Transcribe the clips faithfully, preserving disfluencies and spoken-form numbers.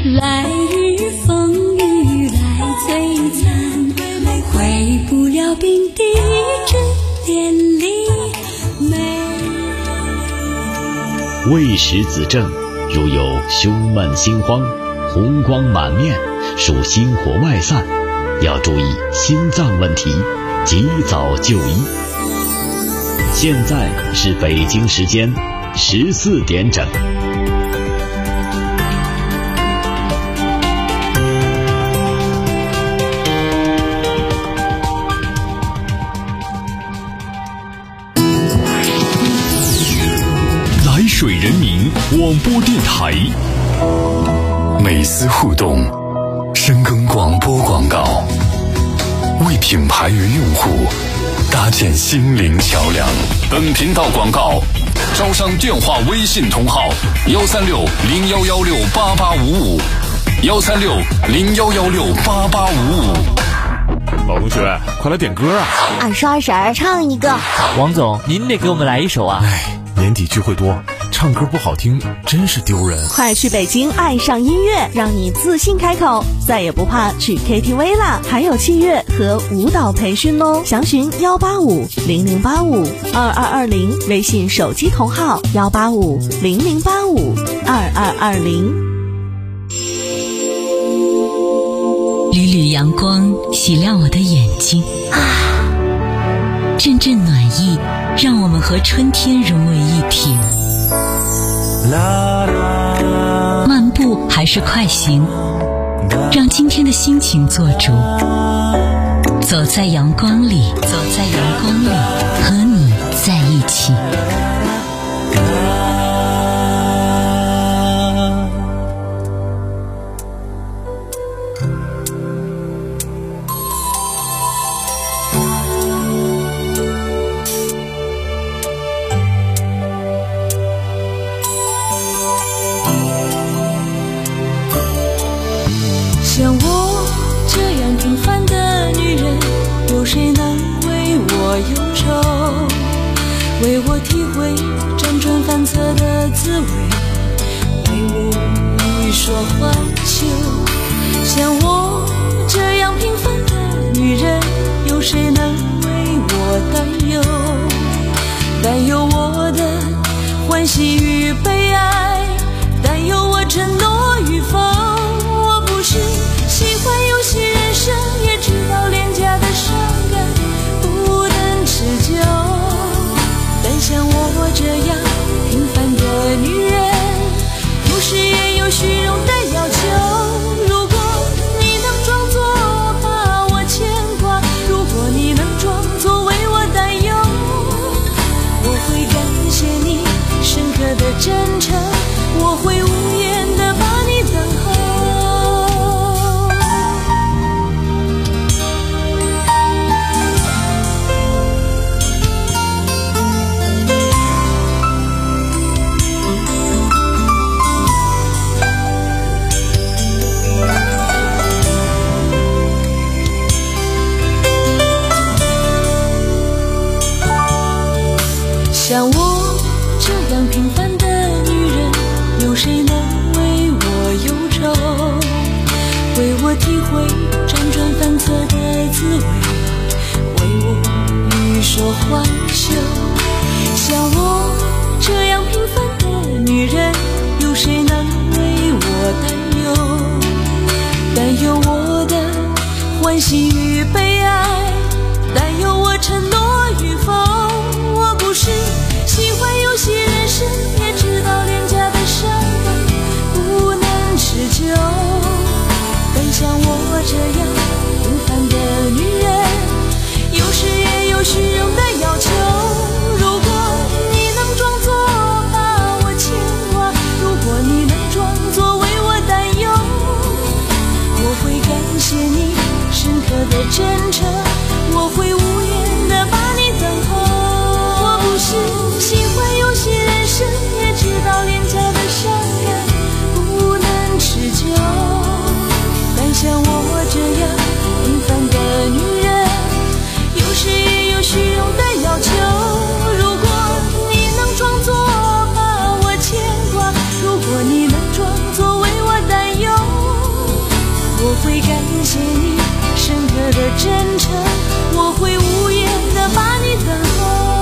来日风雨来摧残，回不了冰滴之连理美。 未识子正，如有胸闷心慌、红光满面，属心火外散，要注意心脏问题，及早就医。现在是北京时间十四点整。 来水人民广播电台， 美思互动，深耕广播广告，为品牌与用户搭建心灵桥梁。 本频道广告招商电话微信同号幺三六零幺幺六八八五五幺三六零幺幺六八八五五。 老同学，快来点歌啊！ 二十二婶儿唱一个。 王总，您得给我们来一首啊！ 哎，年底聚会多，唱歌不好听真是丢人。 快去北京爱上音乐，让你自信开口，再也不怕去 K T V 啦！还有器乐和舞蹈培训哦，详询幺八五零零八五二二二零，微信手机同号幺八五零零八五二二二零。 缕缕阳光洗亮我的眼睛啊，阵阵暖意让我们和春天融为一体。漫步还是快行，让今天的心情做主。走在阳光里，走在阳光里，和你在一起。 像我这样平凡的女人，有谁能为我忧愁，为我体会辗转反侧的滋味，为我欲说还休。像我这样平凡的女人，有谁能为我担忧，担忧我的欢喜与悲哀，担忧我承诺与否。喜欢游戏人生，也知道廉价的伤感不能持久，但像我这样平凡的女人，有时也有虚荣的要求。如果你能装作把我牵挂，如果你能装作为我担忧，我会感谢你深刻的真诚，我会无言的把你等候。像我这样平凡的女人，有谁能为我忧愁，为我体会辗转反侧的滋味，为我欲说还休。像我这样平凡的女人，有谁能为我担忧，担忧我的欢喜与悲哀，担忧我承诺与否。我不是喜欢游戏人生，也知道廉价的伤感不能持久，但像我这样平凡的女人，有时也有虚荣的要求。如果你能装作把我牵挂，如果你能装作为我担忧，我会感谢你深刻的谢你深刻的真诚，我会无言的把你等候。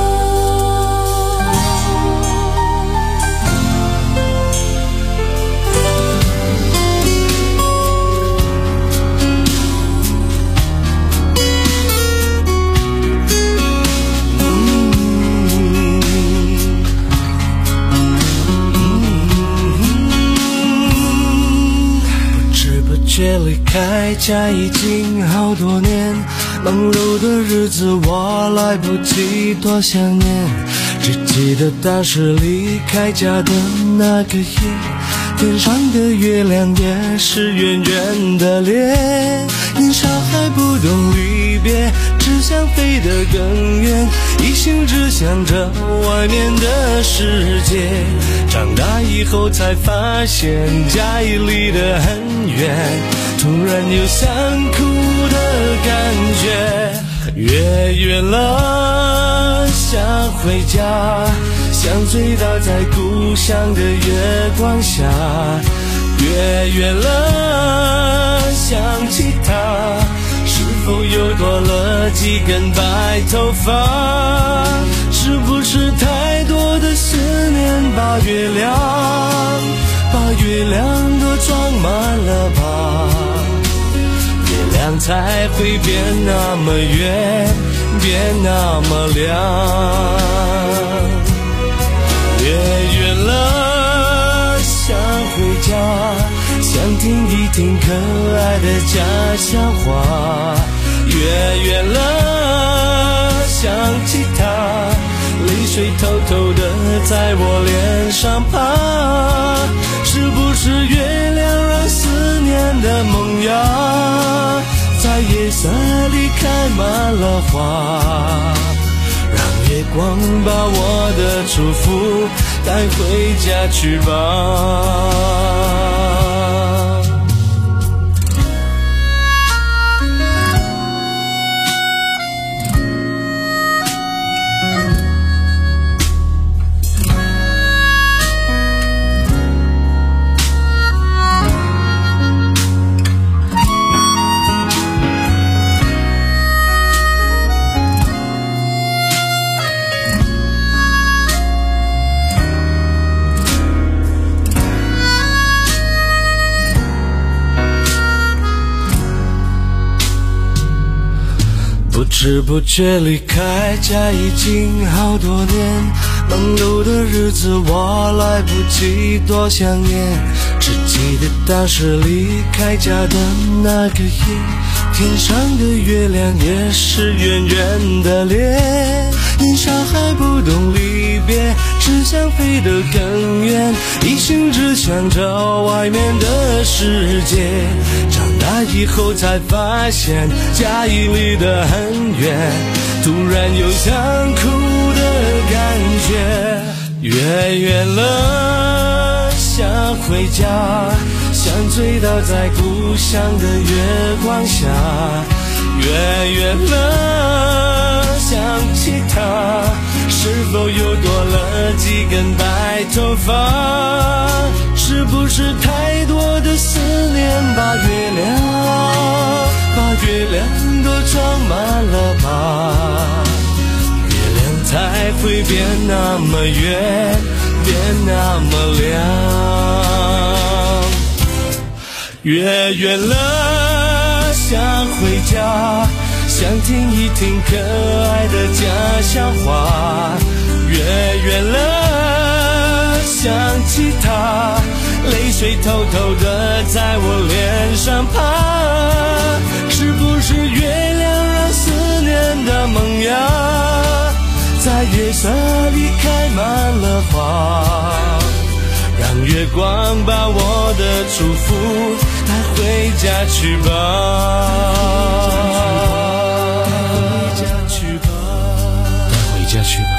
却离开家已经好多年，忙碌的日子我来不及多想念，只记得当时离开家的那个夜，天上的月亮也是圆圆的脸，年少还不懂离别，只想飞得更远，一心只想着外面的世界，长大以后才发现家已离得很远，突然有想哭的感觉，越远了想回家，想醉倒在故乡的月光下，越远了想起他，是否又多了几根白头发，是不是太多的思念把月亮把月亮都装满了吧，月亮才会变那么圆，变那么亮。越远了想回家，想听一听可爱的家乡话，越远了想起他，泪水偷偷的在我脸上爬，是不是月亮让思念的萌芽在夜色里开满了花，让月光把我的祝福带回家去吧。不知不觉离开家已经好多年，忙碌的日子我来不及多想念，只记得当时离开家的那个夜，天上的月亮也是圆圆的脸，年少还不懂离别，只想飞得更远，一心只想着外面的世界，长大以后才发现家已离得很远，突然有想哭的感觉，越远了想回家，想醉倒在故乡的月光下，越远了想起他，是否又多了几根白头发，是不是太多的思念把月亮把月亮都装满了吧，月亮才会变那么圆，变那么亮。越远了想回家，想听一听可爱的家乡话，越远了想起他，泪水偷偷的在我脸上爬，是不是月亮让思念的萌芽在夜色里开满了花，让月光把我的祝福带回家去吧，带回家去吧，带回家去吧。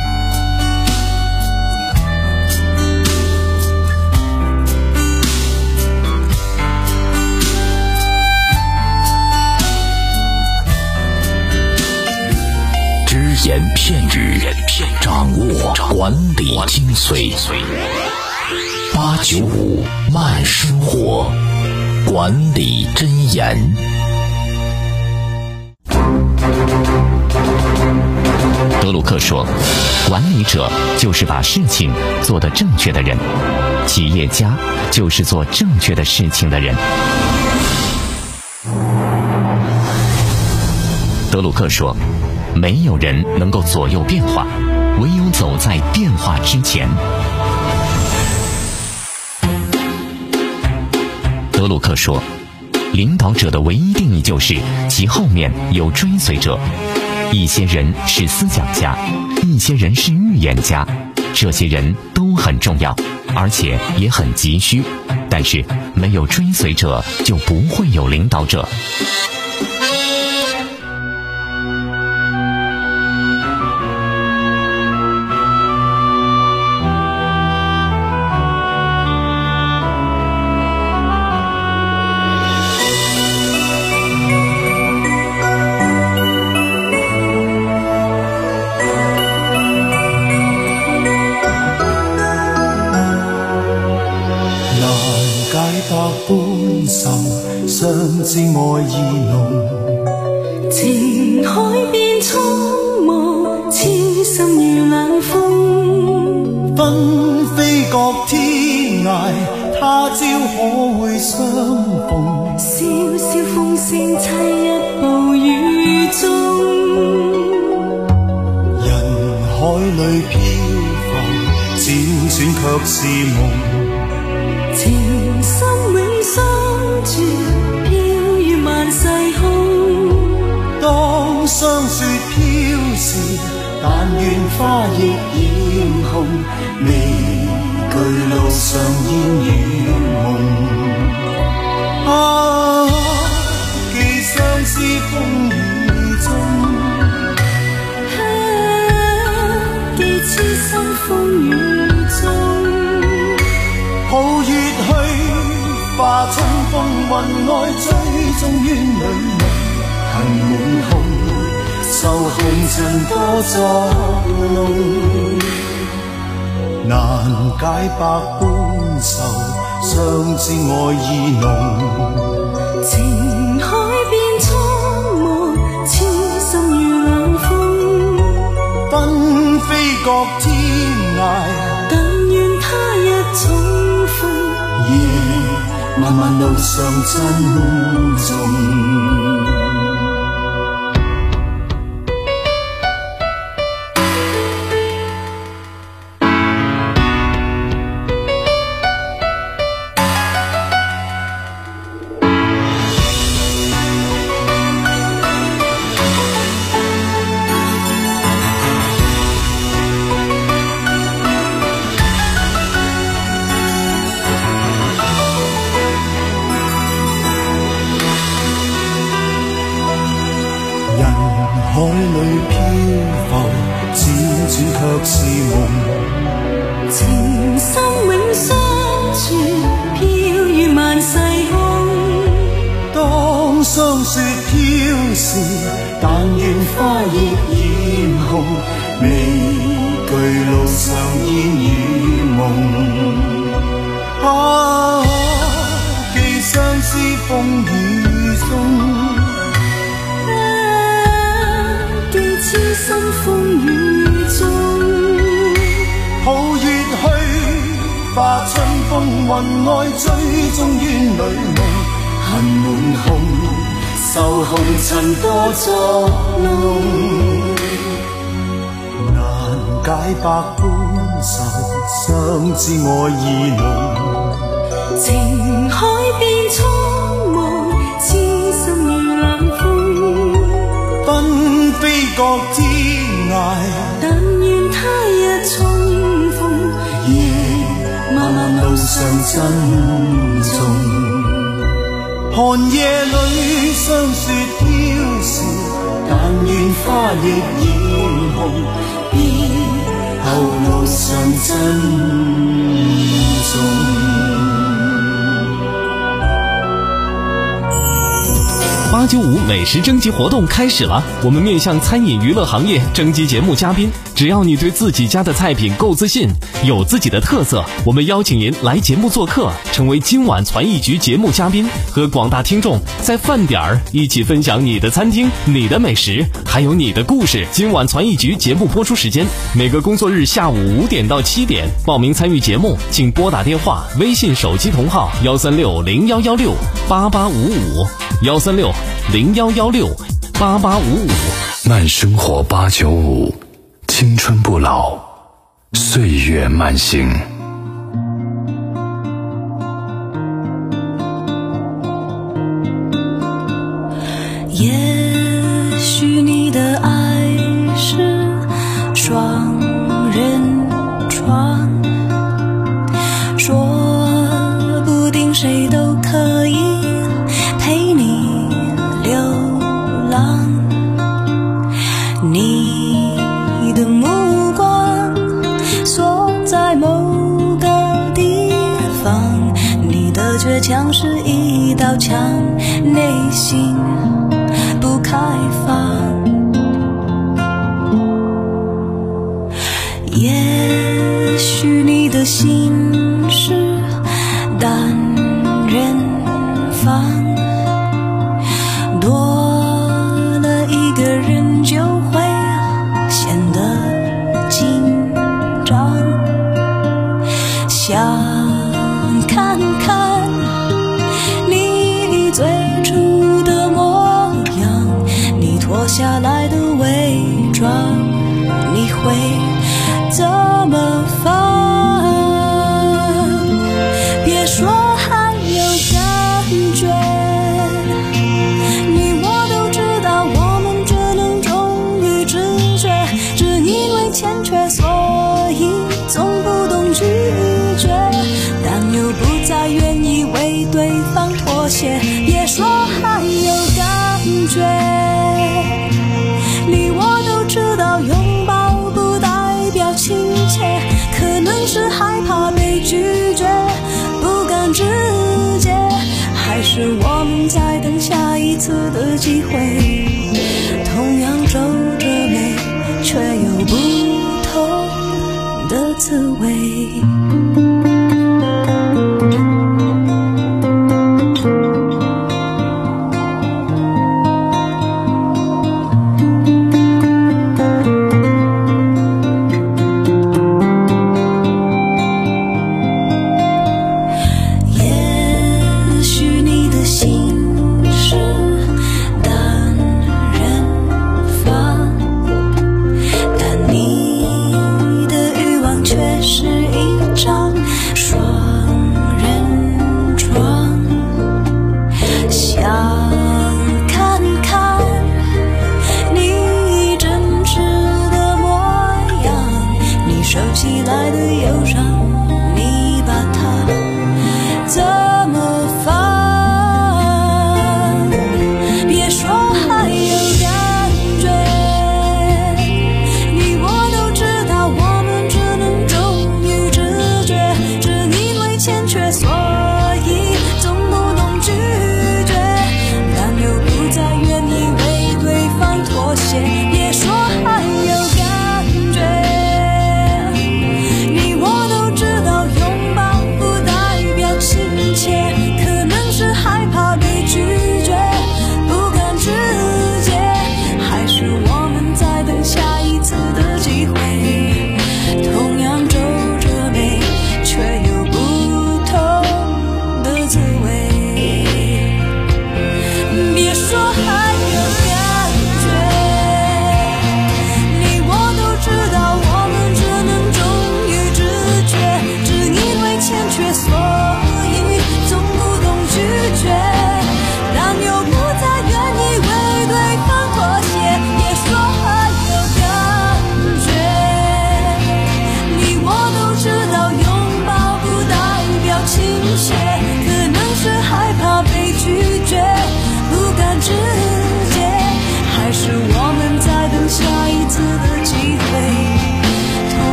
只言片语，掌握管理精髓。八九五慢生活。 管理箴言。德鲁克说，管理者就是把事情做得正确的人，企业家就是做正确的事情的人。德鲁克说，没有人能够左右变化，唯有走在变化之前。德鲁克说，领导者的唯一定义就是其后面有追随者。一些人是思想家，一些人是预言家，这些人都很重要，而且也很急需，但是没有追随者就不会有领导者。 相知愛意濃， 情海變蒼茫，痴心如冷風。 紛飛各天涯，他朝可會相逢？ 笑笑風聲悽一暴雨中， 人海裏漂浮，輾轉卻是夢。 情深永相住，飄於萬世空。 當霜雪飄時，但願花亦染紅，未懼路上煙與夢。啊，既相思風雨中， 啊，既痴心風雨中。 抱月去，化春風雲外，追蹤怨侶夢，恨滿胸，愁紅塵多作弄，難解百般愁，相知愛意濃。 情海變蒼茫，痴心如冷風。 紛飛各天涯， 但願他日重夜漫漫路上珍重。海裏漂浮，輾轉卻是夢。 情深永相住，飄於萬世空。 當霜雪飄時，但願花亦染紅，未懼路上煙與夢。啊，既相思風雨中。 痴心風雨中， 抱月去，化春風雲外，追蹤怨侶夢，恨滿胸，愁紅塵多作弄，難解百般愁，相知愛意濃。 情海變蒼茫，痴心如冷風。 紛飛各天涯， 但願他日重逢。 夜漫漫路上珍重，寒夜裏霜雪飄時，但願花亦染紅，別後路上珍重。 八九五美食征集活动开始了，我们面向餐饮娱乐行业征集节目嘉宾，只要你对自己家的菜品够自信，有自己的特色，我们邀请您来节目做客，成为今晚传艺局节目嘉宾，和广大听众在饭点儿一起分享你的餐厅、你的美食，还有你的故事。今晚传艺局节目播出时间每个工作日下午五点到七点，报名参与节目请拨打电话、微信手机同号幺三六零幺幺六八八五五幺三六零幺幺六八八五五。 慢生活八九五，青春不老，岁月慢行。 也许你的爱是双人床，说不定谁都可以陪你流浪。你的目光锁在某个地方，你的倔强是一道墙，内心不开放。也许你的心是单人房，多了一个人就会显得紧张。想看看你最初的模样，你脱下来的伪装，你会怎么放？别说还有感觉，你我都知道我们只能忠于直觉，只因为欠缺所以总不懂拒绝，但又不再愿意为对方妥协。别说还有感觉，你我都知道拥抱不代表亲切，可能是害怕被拒绝，不敢直接，还是我们在等下一次的机会，同样皱着眉，却有不同的滋味。也许你的心是单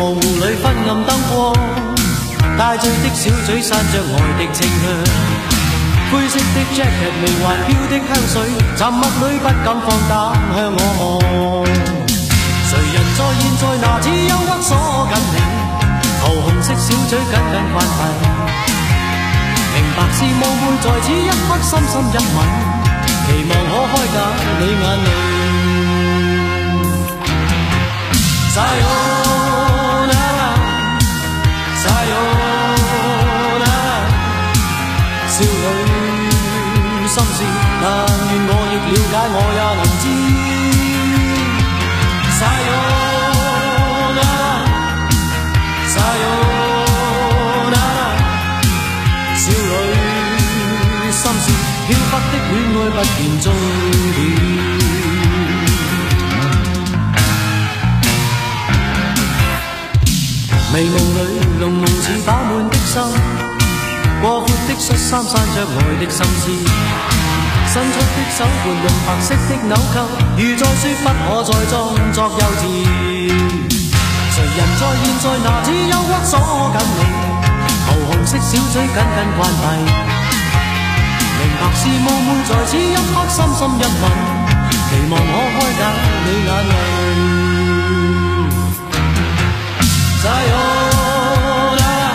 模糊里昏暗燈光，帶醉的小嘴散着愛的清香，灰色的 jacket 微環飄的香水，沉默裏不敢放膽向我望。誰人在現在拿此憂鬱鎖緊你，桃紅色小嘴緊緊關閉，明白是夢會在此一刻深深一吻，期望可開解你眼淚。Sayonara, Sayonara， 少女心事，但願我亦了解，我也能知。Sayonara, Sayonara， 少女心事，飄忽的戀愛不見終點。微夢裏濃濃似飽滿的心，過闊的恤衫散着愛的心思，伸出的手撥弄白色的紐扣，如在說不可再裝作幼稚。誰人在現在拿此憂鬱鎖緊你，桃紅色小嘴緊緊關閉，明白是夢會在此一刻深深一吻，期望可開解你眼淚。Sayonara,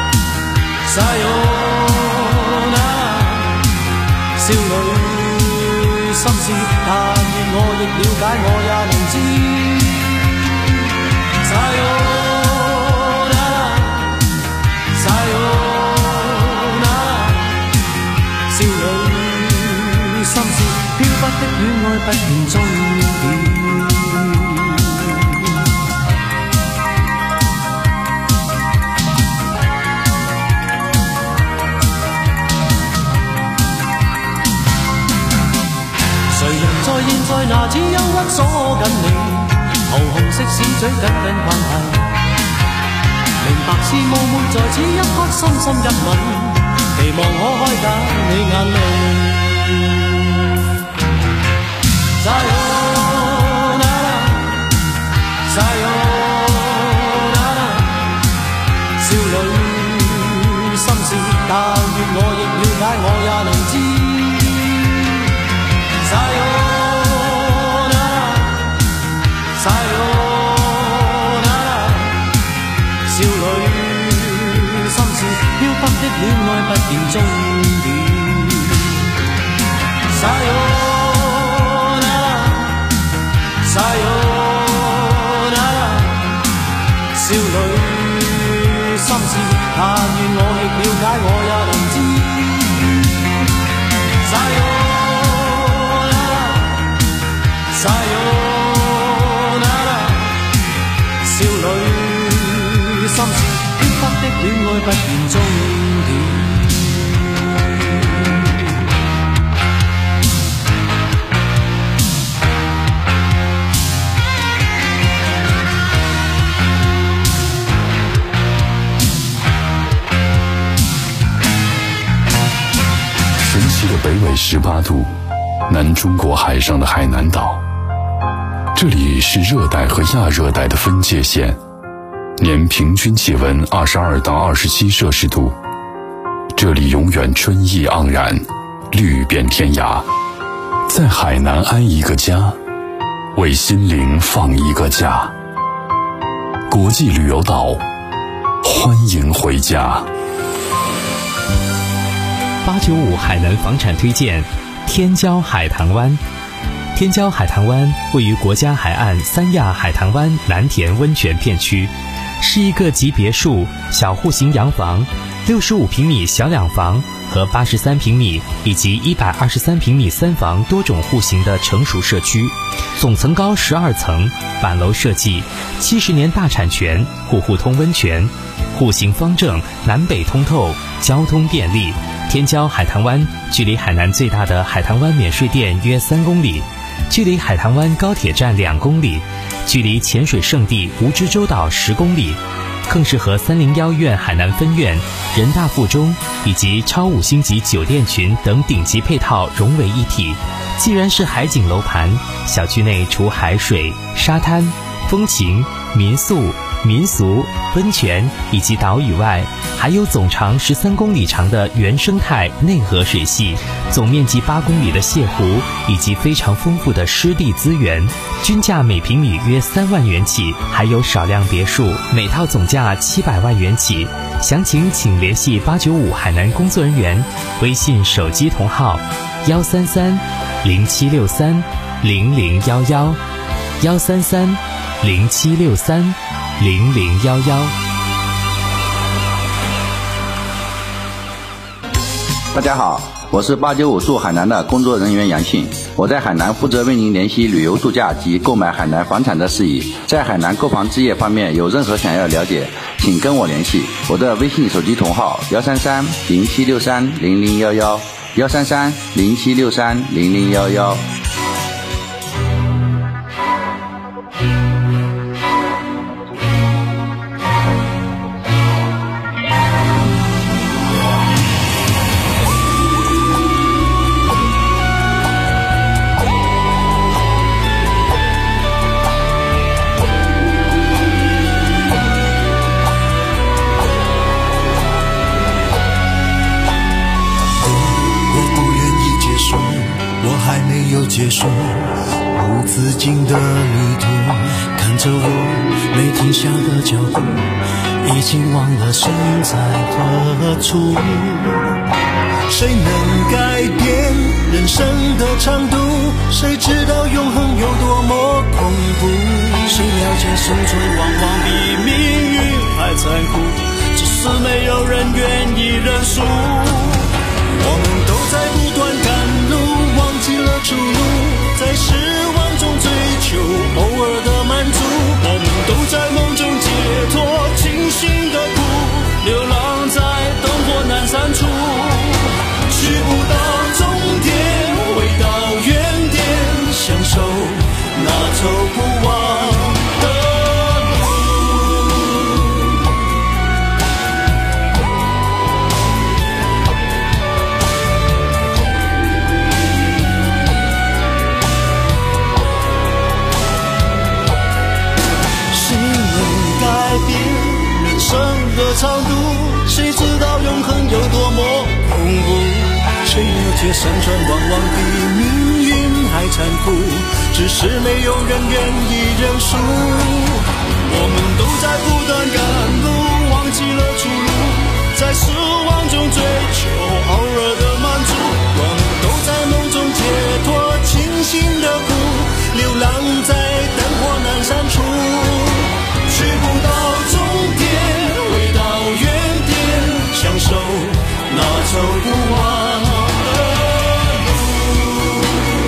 Sayonara， 少女心事，但願我亦了解，我也能知。Sayonara, Sayonara， 少女心事，飄忽的戀愛不見終點。在現在拿此憂鬱鎖緊你，桃紅色小嘴緊緊關係，明白是夢會在此一刻深深一吻，期望可開解你眼淚。Sayonara, Sayonara， 少女心事，但願我亦了解，我也能知。Sayonara, Sayonara， 少女心事，飄忽的戀愛不見終點。Sayonara, Sayonara， 少女心事，但願我亦了解，我也能知。Sayonara， 少女心事，飄忽的戀愛不見終點。 神奇的北纬十八度，南中国海上的海南岛。这里是热带和亚热带的分界线，年平均气温二十二到二十七摄氏度。这里永远春意盎然，绿遍天涯。在海南安一个家，为心灵放一个假。国际旅游岛，欢迎回家。 八九五海南房产推荐天骄海棠湾。天骄海棠湾位于国家海岸三亚海棠湾蓝田温泉片区，是一个集别墅、小户型洋房、六十五平米小两房和八十三平米以及一百二十三平米三房多种户型的成熟社区，总层高十二层，板楼设计，七十年大产权，户户通温泉，户型方正，南北通透，交通便利。天骄海棠湾距离海南最大的海棠湾免税店约三公里，距离海棠湾高铁站两公里，距离潜水圣地蜈支洲岛十公里，更是和三零幺院海南分院、人大附中以及超五星级酒店群等顶级配套融为一体。既然是海景楼盘，小区内除海水、沙滩、风情、民宿、 民俗、温泉以及岛屿外，还有总长十三公里长的原生态内河水系，总面积八公里的泻湖，以及非常丰富的湿地资源，均价每平米约三万元起，还有少量别墅，每套总价七百万元起。详情请联系八九五海南工作人员，微信手机同号幺三三零七六三零零幺幺幺三三零七六三零零幺幺。 大家好，我是八九五驻海南的工作人员杨信，我在海南负责为您联系旅游度假及购买海南房产的事宜。在海南购房置业方面有任何想要了解，请跟我联系，我的微信手机同号幺三三零七六三零零幺幺幺三三零七六三零零幺幺。 结束无止境的迷途，看着我没停下的脚步，已经忘了身在何处。谁能改变人生的长度？谁知道永恒有多么恐怖？谁了解生存往往比命运还残酷，只是没有人愿意认输。我们都在不断赶路，忘记了出路，在失望中追求偶尔的满足。我们都在梦中解脱清醒的苦，流浪在灯火阑珊处，去不到终点，回到原点，享受那走不完的长度，谁知道永恒有多么恐怖？谁了解山川往往比命运还残酷，只是没有人愿意认输。我们都在不断赶路，忘记了出路，在失望中追求偶尔的满足。我们都在梦中解脱清醒的苦，流浪在灯火阑珊处，去不到终点，回到原点，享受那走不完的路。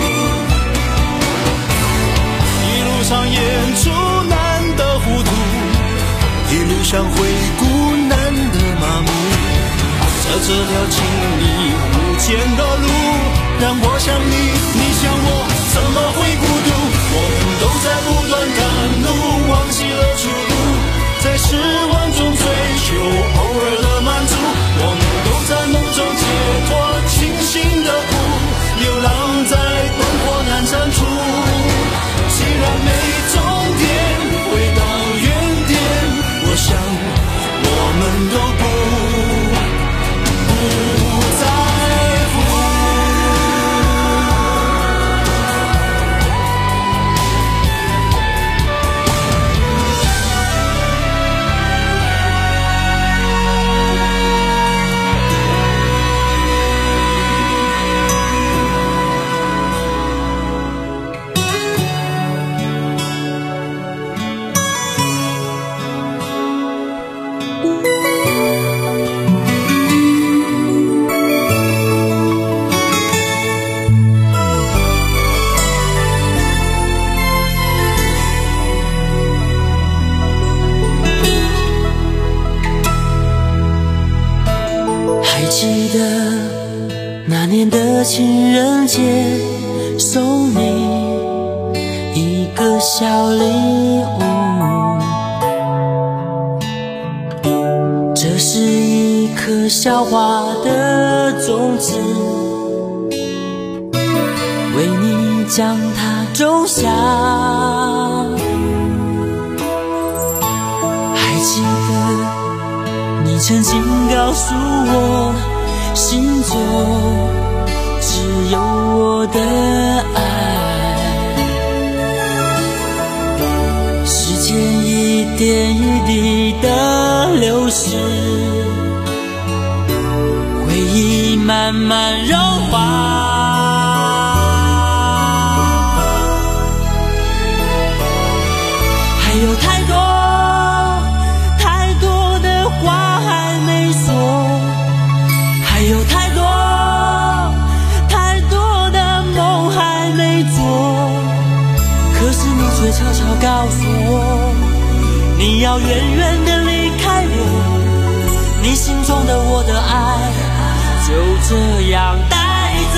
一路上演出难的糊涂，一路上回顾难的麻木，在这条经历无间的路，让我想你，你想我，怎么会孤独？我们都在不断赶路，忘记了出路，在失望中追求偶尔的满足。我们都在梦中解脱清醒的苦，流浪在灯火阑珊处。既然没终点，回到原点，我想我们都不不在乎。情人节送你一个小礼物，这是一颗小花的种子，为你将它种下。 曾经告诉我，心中只有我的爱。时间一点一滴的流逝，回忆慢慢融化。还有太多太多的话还没说，还有太多太多的梦还没做，可是你却悄悄告诉我，你要远远地离开我，你心中的我的爱就这样带走。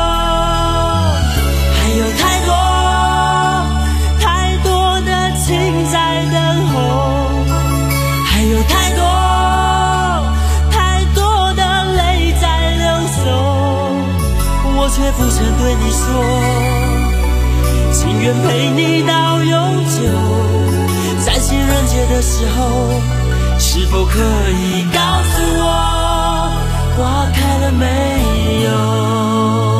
还有太多太多的情在等候，还有太多太多的泪在流淌，我却不曾对你说，情愿陪你到永久。在情人节的时候，是否可以告诉我，花开了没有？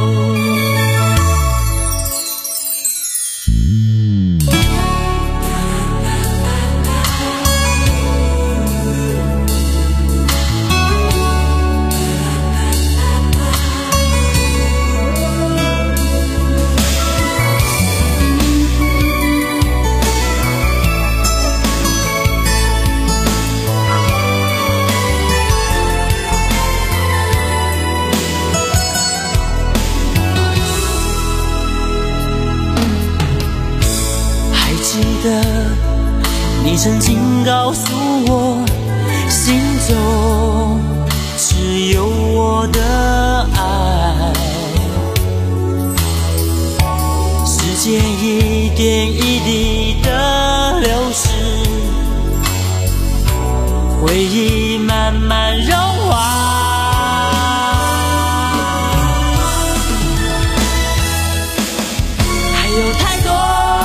你曾经告诉我，心中只有我的爱。时间一点一滴的流逝，回忆慢慢融化。还有太多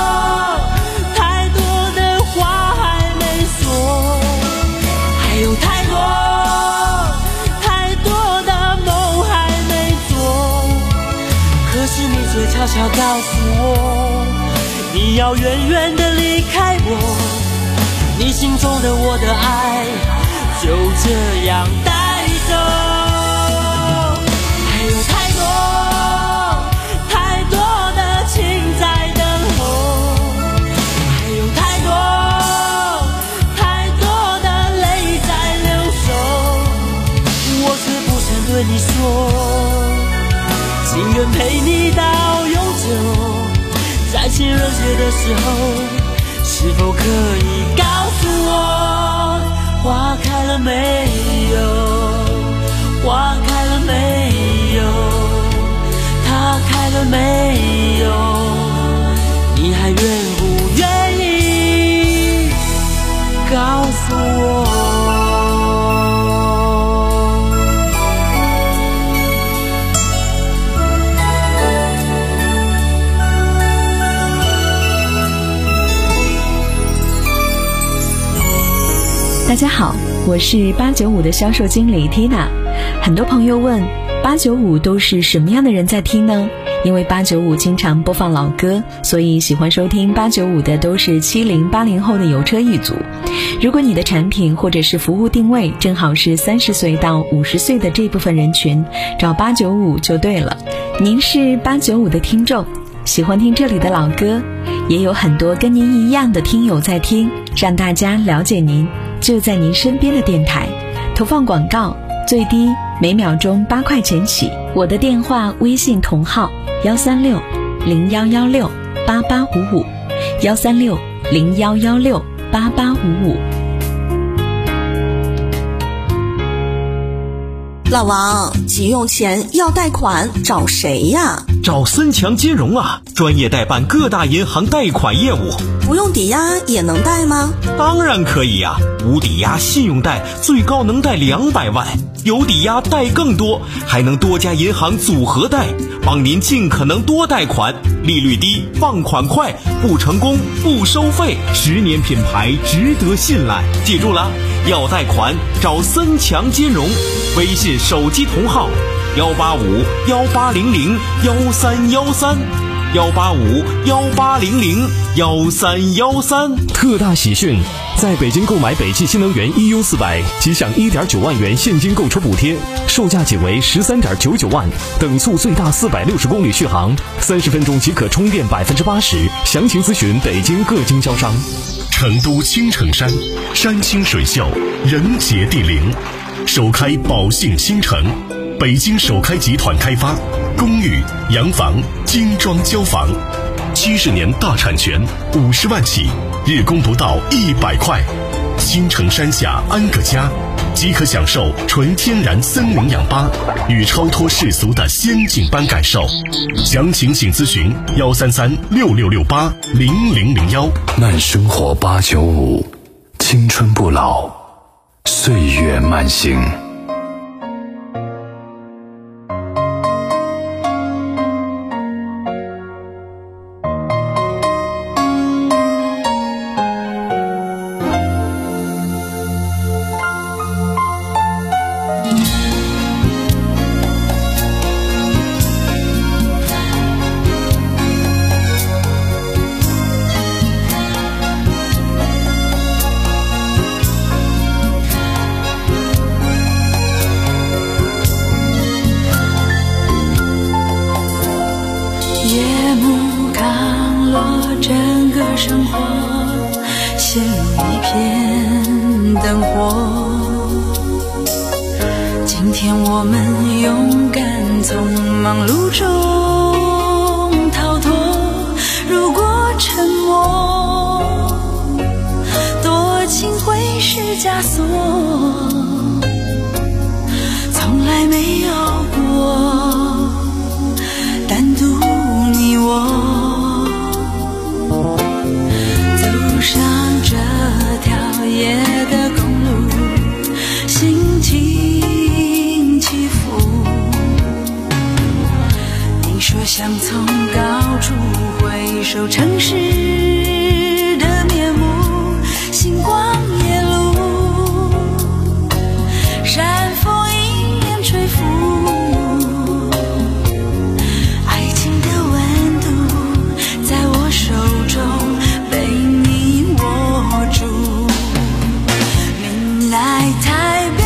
悄悄告诉我，你要远远地离开我，你心中的我的爱就这样带走。还有太多太多的情在等候，还有太多太多的泪在流淌，我却不曾对你说，情愿陪你到永久。在情人节的时候，是否可以告诉我，花开了没有？花开了没有？它开了没有？你还愿不愿意告诉我？ 大家好，我是八九五的销售经理 Tina。 很多朋友问八九五都是什么样的人在听呢？因为八九五经常播放老歌，所以喜欢收听八九五的都是七零八零后的有车一族。如果你的产品或者是服务定位正好是三十岁到五十岁的这部分人群，找八九五就对了。您是八九五的听众，喜欢听这里的老歌，也有很多跟您一样的听友在听，让大家了解您，就在您身边的电台。投放广告最低每秒钟八块钱起。我的电话微信同号幺三六零幺幺六八八五五，幺三六零幺幺六八八五五。 老王，急用钱要贷款找谁呀？ 找森强金融啊，专业代办各大银行贷款业务。 不用抵押也能贷吗？ 当然可以啊，无抵押信用贷最高能贷两百万，有抵押贷更多，还能多家银行组合贷，帮您尽可能多贷款，利率低，放款快，不成功不收费，十年品牌值得信赖。记住了， 要贷款找森强金融，微信手机同号幺八五幺八零零幺三幺三。幺八五幺八零零幺三幺三。 特大喜讯，在北京购买北汽新能源 E U 四百，即享一点九万元现金购车补贴，售价仅为十三点九九万，等速最大四百六十公里续航，三十分钟即可充电百分之八十。详情咨询北京各经销商。 成都青城山，山清水秀，人杰地灵，首开宝兴新城，北京首开集团开发，公寓、洋房、精装交房，七十年大产权，五十万起，日供不到一百块。青城山下安个家，即可享受纯天然森林氧吧与超脱世俗的仙境般感受。详情请咨询幺三三六六六八零零零幺。 慢生活八九五，青春不老，岁月慢行。 生活陷入一片灯火，今天我们勇敢从忙碌中逃脱。如果沉默多情会是枷锁，从来没有过单独你我。上这条夜的公路，心情起伏。你说想从高处回首城市的面目，星光夜路，山风迎面吹拂，爱情的温度在我手中被你握住。Midnight台北，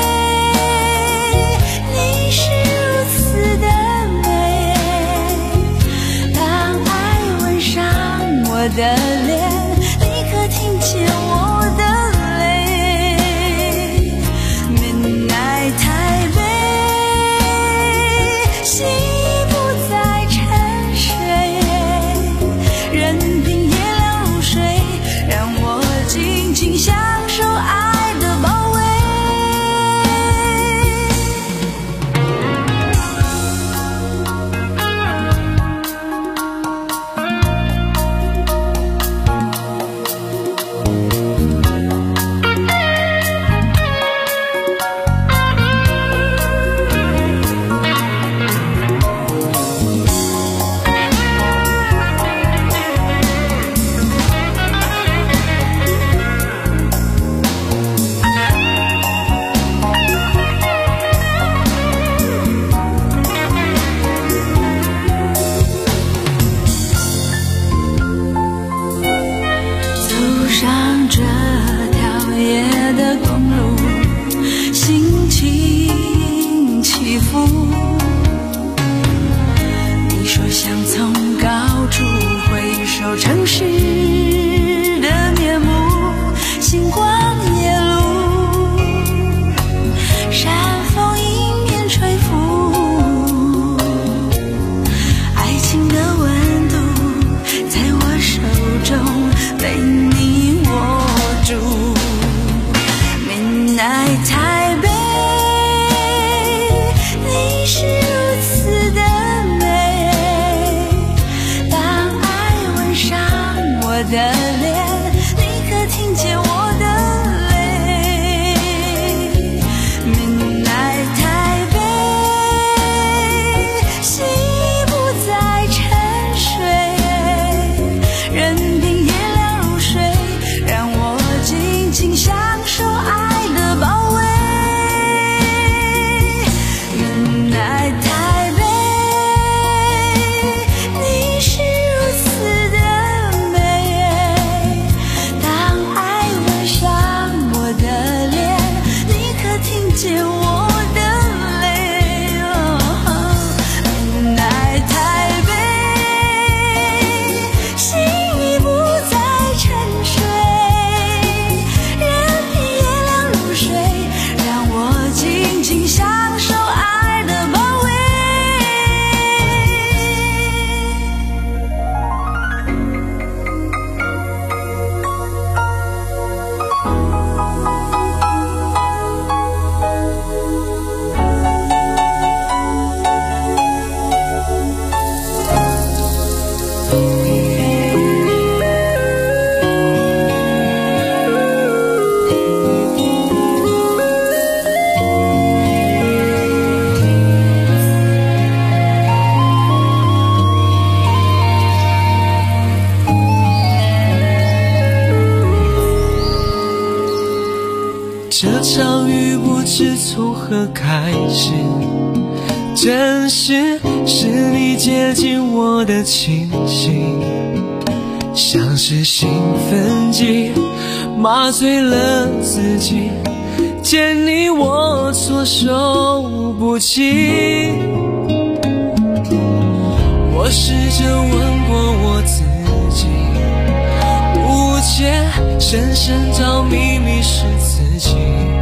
你是如此的美，当爱吻上我的脸，立刻听见我的泪。Midnight台北，心不再沉睡，任凭夜凉如水，让我静静享受爱的包围。上这条夜的公路，心情起伏。你说想从高处回首城市的面目，星光夜路，山风迎面吹拂，爱情的温度在我手中被你握住。Midnight台北，你是如此的美，当爱吻上我的脸，立刻听见我的泪。Midnight台北，心不再沉睡，任凭夜凉如水，让我静静享受爱这场雨不知从何开始，真实是你接近我的气息，像是兴奋剂麻醉了自己，见你我措手不及。我试着问过我自己，无解深深着迷迷失自己，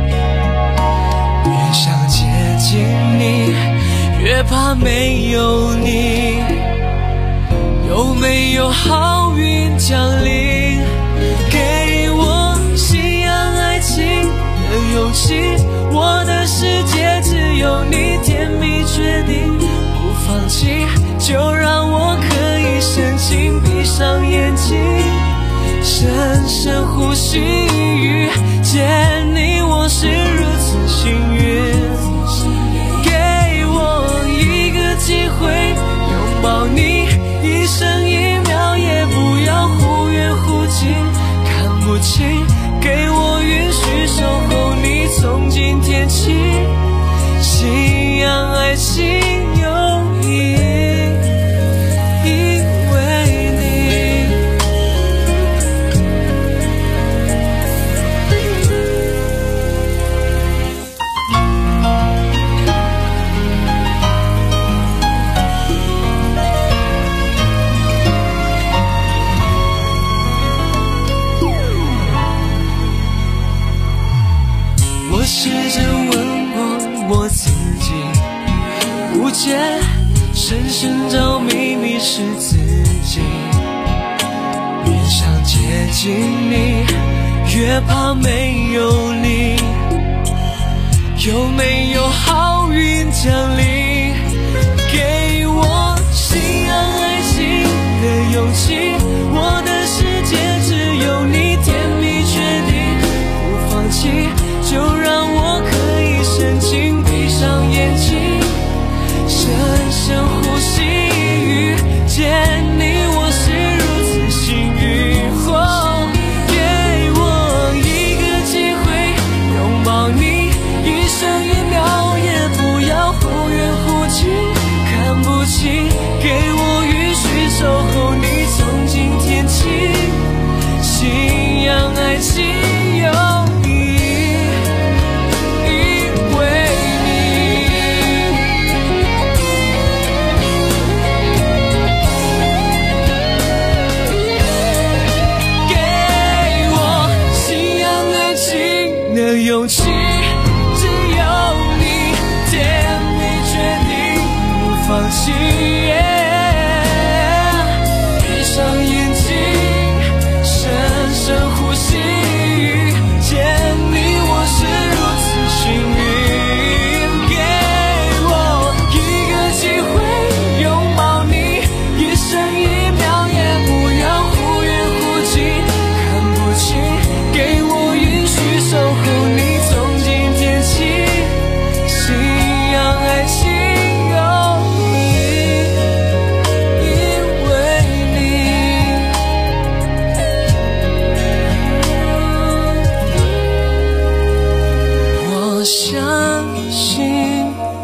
越想接近你越怕没有你，有没有好运降临，给我信仰爱情的勇气，我的世界只有你，甜蜜决定不放弃，就让我可以深情闭上眼睛，深深呼吸，遇见你我是如此幸运，给我一个机会拥抱你，一生一秒也不要忽远忽近，看不清，给我允许守候你从今天起，信仰爱情有意义，因为你。我试着问过我自己，无解深深着迷迷失自己，越想接近你越怕没有你，有没有好运降临，给我信仰爱情的勇气，我的世界只有你，甜蜜决定不放弃，就让我可以深情闭上眼睛，深深呼吸，遇见你我是如此幸运，哦，给我一个机会拥抱你，一生一秒也不要忽远忽近，看不清，给我允许守候你从今天起，信仰爱情有勇气，只有你，甜蜜决定不放弃，闭上眼睛，深深呼吸，遇见你我是如此幸运，给我一个机会拥抱你，一生一秒也不要忽远忽近，看不清，给我允许守候你从今天起，信仰爱情有意义，因为你。我相信，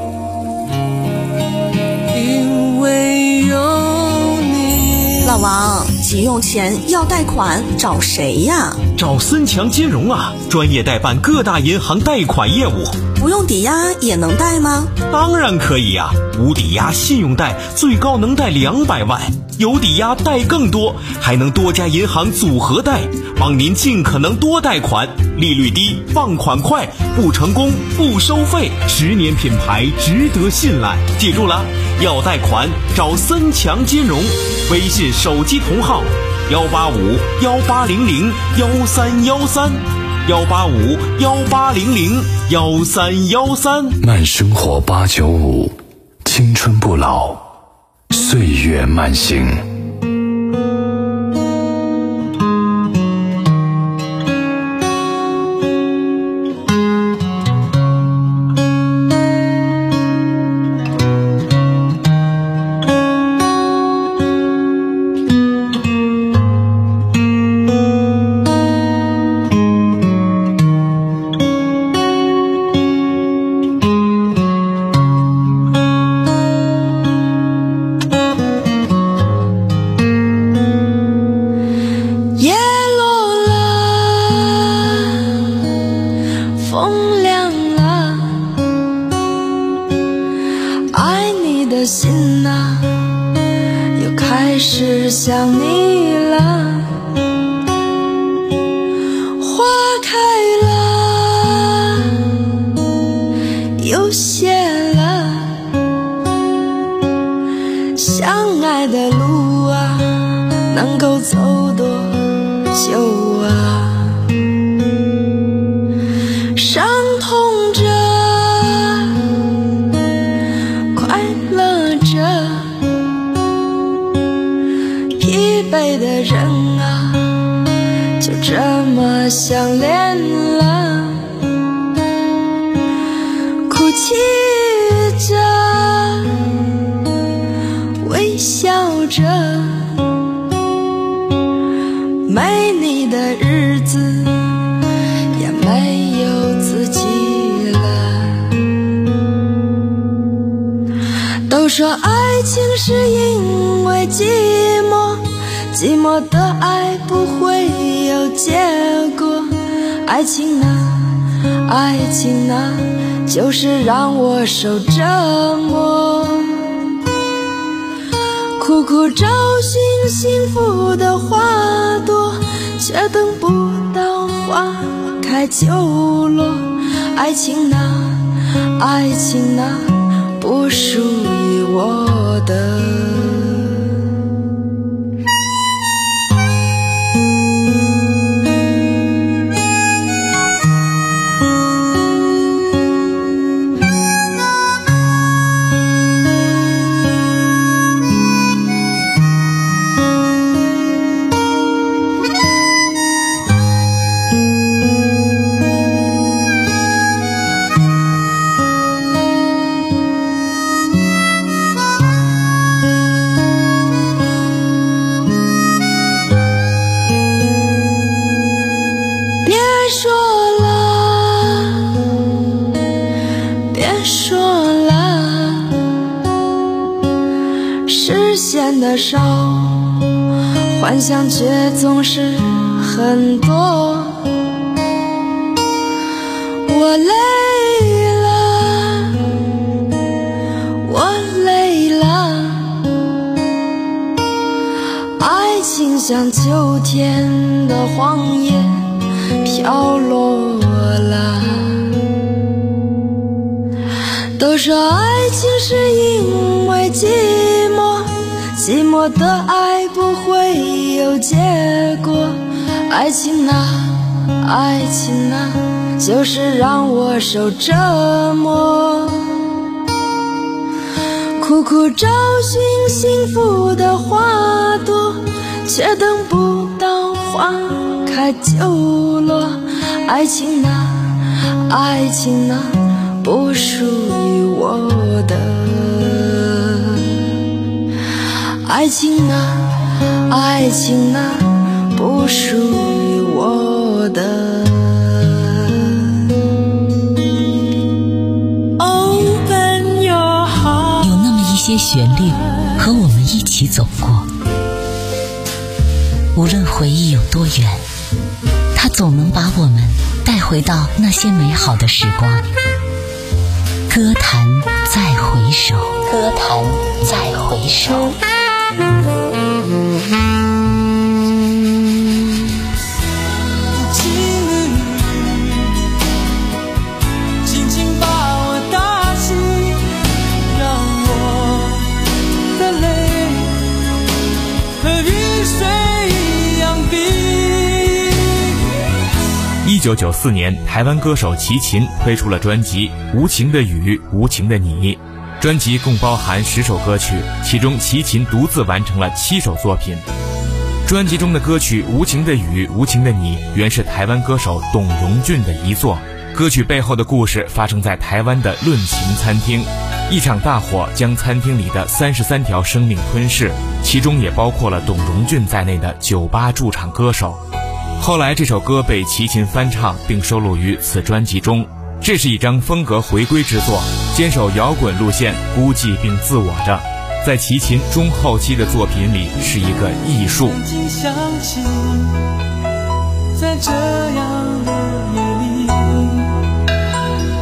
因为有你。 老王，急用钱要贷款找谁呀？ 找森强金融啊，专业代办各大银行贷款业务。 不用抵押也能贷吗？ 当然可以呀、啊，无抵押信用贷最高能贷两百万，有抵押贷更多，还能多家银行组合贷，帮您尽可能多贷款，利率低，放款快，不成功不收费，十年品牌值得信赖。记住了，要贷款找森强金融，微信手机同号幺八五幺八零零幺三幺三，幺八五幺八零零幺三幺三。 慢生活八九五，青春不老，岁月慢行。 亮了，爱你的心啊，又开始想你了。花开了，又谢了，相爱的路啊，能够走多久啊？伤痛着，快乐着，疲惫的人啊，就这么相恋了。哭泣着，微笑着，没你的日子也没有自己了。都说爱情是因为寂寞，寂寞的爱不会有结果。爱情啊，爱情啊，就是让我受折磨。苦苦找寻幸福的花朵，却等不到花开就落。爱情啊，爱情啊，不属于我的。的少，幻想却总是很多。我累了，我累了，爱情像秋天的黄叶飘落了。都说爱情是因为寂寞，寂寞的爱不会有结果。爱情啊，爱情啊，就是让我受折磨。苦苦找寻幸福的花朵，却等不到花开就落。爱情啊，爱情啊，不属于我的。爱情啊，爱情啊，不属于我的。Open your heart。 有那么一些旋律和我们一起走过，无论回忆有多远，它总能把我们带回到那些美好的时光。歌坛再回首，歌坛再回首。 轻轻把我打醒，让我的泪和雨水一样冰。 一九九四年，台湾歌手齐秦推出了专辑《无情的雨，无情的你》。专辑共包含十首歌曲，其中齐秦独自完成了七首作品。专辑中的歌曲《无情的雨，无情的你》原是台湾歌手董荣俊的遗作。歌曲背后的故事发生在台湾的论情餐厅，一场大火将餐厅里的三十三条生命吞噬，其中也包括了董荣俊在内的酒吧驻场歌手。后来这首歌被齐秦翻唱，并收录于此专辑中。这是一张风格回归之作，坚守摇滚路线，孤寂并自我着，在齐秦中后期的作品里是一个艺术。 想起在这样的夜里，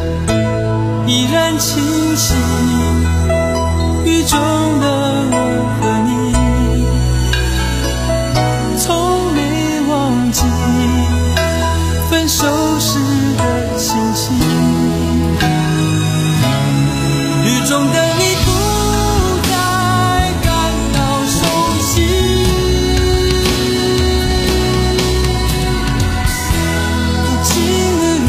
然清晰，雨中的我和你从没忘记分手时的心情，雨中的你不再感到熟悉，无情的雨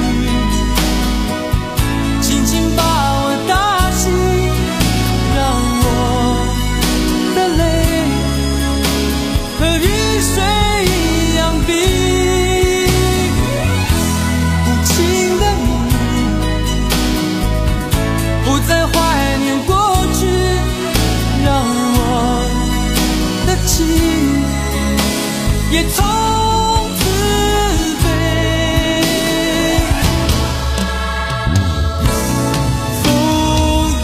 轻轻把我打醒，让我的泪和雨水一样冰，无情的你不再怀念过去，让我的情也从此飞。风笛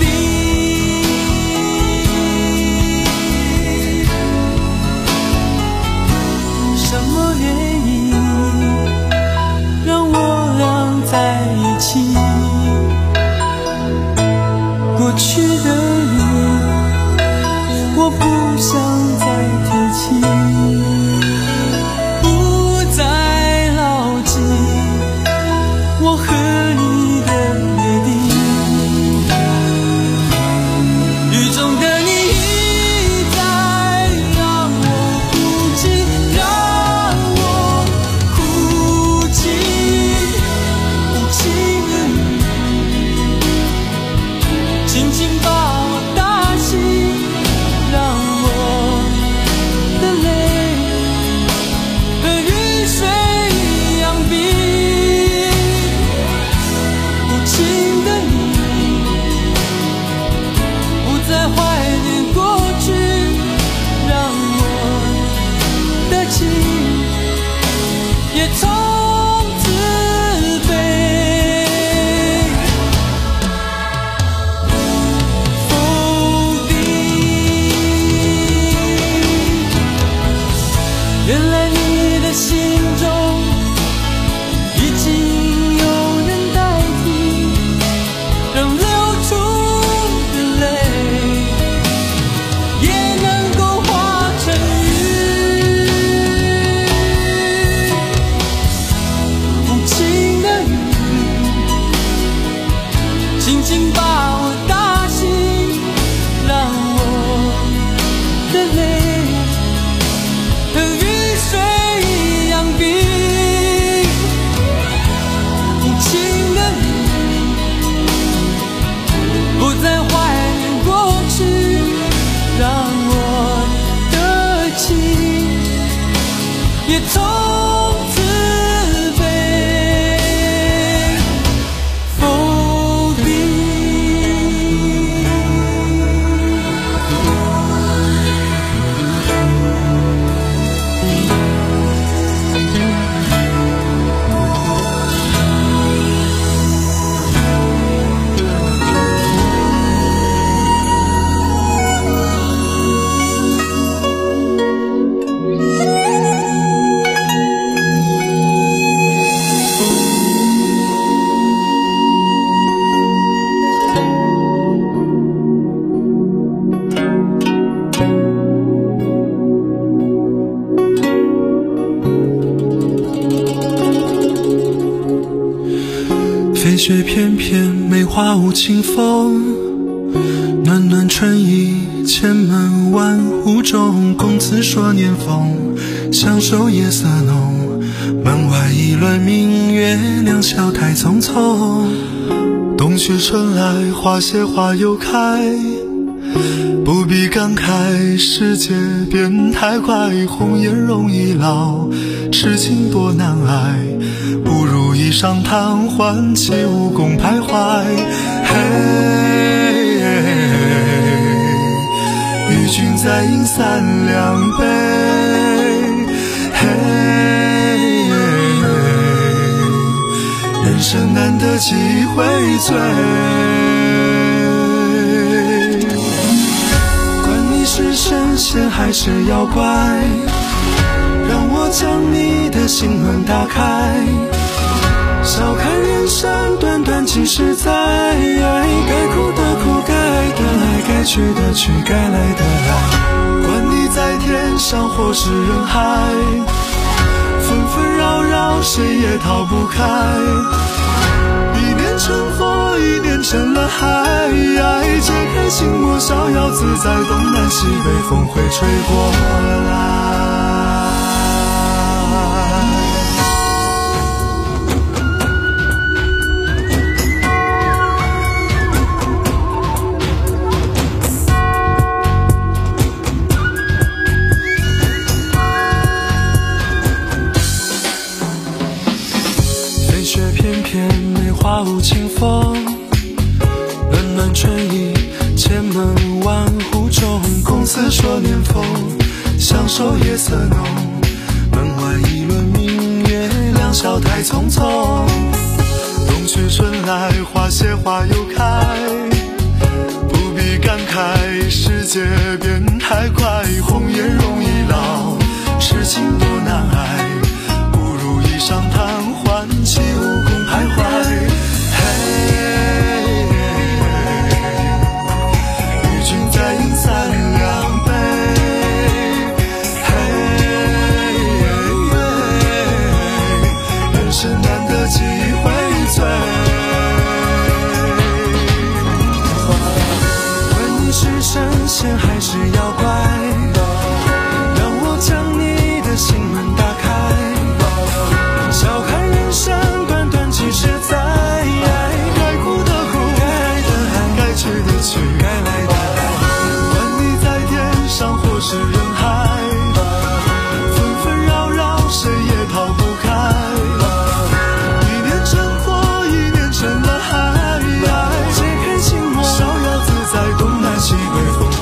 什么原因让我俩在一起，过去的你我不想再提起，不再牢记我和你的约定，雨中的你一再让我哭泣，让我哭泣，无情的雨轻轻把我打醒，让我的泪和雨水一样冰，无情的你不再怀念过去，让我的情也从此飞。风笛，原来你的心中已经有人代替，让流出的泪也能够化成雨，无情的雨轻轻把我打醒，让我的泪和雨水一样冰，无情的你不再怀念过去，让我的情也从此飞。风笛飞雪翩翩，梅花舞清风，暖暖春意，千门万户中。公子说年丰，相守夜色浓。门外一轮明月，两小台匆匆。冬去春来，花谢花又开，不必感慨世界变太快。红颜容易老，痴情多难挨，不如一晌贪欢，起舞共徘徊。嘿，与君再饮三两杯。嘿，人生难得几回醉。管你是神仙还是妖怪，让我将你的心门打开。笑看人生短短几十载， 去的去，该来的来。管你在天上或是人海，纷纷扰扰谁也逃不开。一念成佛，一念成了海，解开心魔，逍遥自在，东南西北风会吹过来。飞雪翩翩，梅花舞清风，暖暖春意，千门万户中，公子说年丰，相守夜色浓。门外一轮明月，两小台匆匆。冬去春来，花谢花又开，不必感慨，世界变太快。红颜容易老，痴情多难挨，不如一晌贪欢，起舞共徘徊。还是妖怪，让我将你的心门打开，笑看人生短短几十载，该哭的哭，该爱的爱，该去的去，该来的来。管你在天上或是人海，纷纷扰扰谁也逃不开。一念成佛，一念成了海，解开心魔，逍遥自在，东南西北风。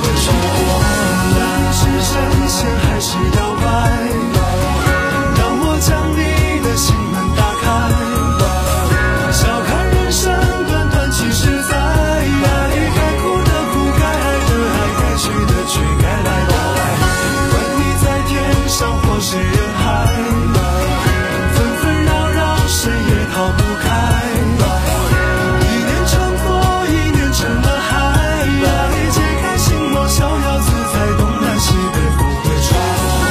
是神仙还是妖怪，让我将你的心门打开，笑看人生短短几十载，该哭的哭，该爱的爱，该去的去，该来的来。管你在天上或是人海，纷纷扰扰谁也逃不开。一念成佛，一念成了海，解开心魔，逍遥自在，东南西北风会吹过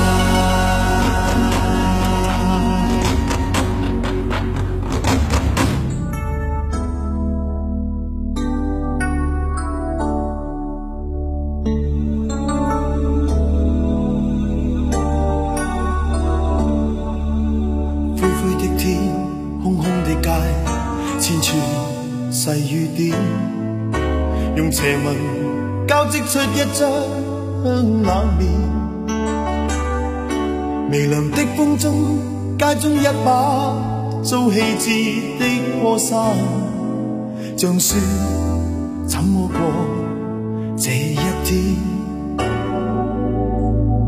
來。灰灰的天，空空的街，千串細雨點，用斜紋交織出一張冷面。微涼的風中，街中一把遭棄置的破傘，像說怎麼過這一天。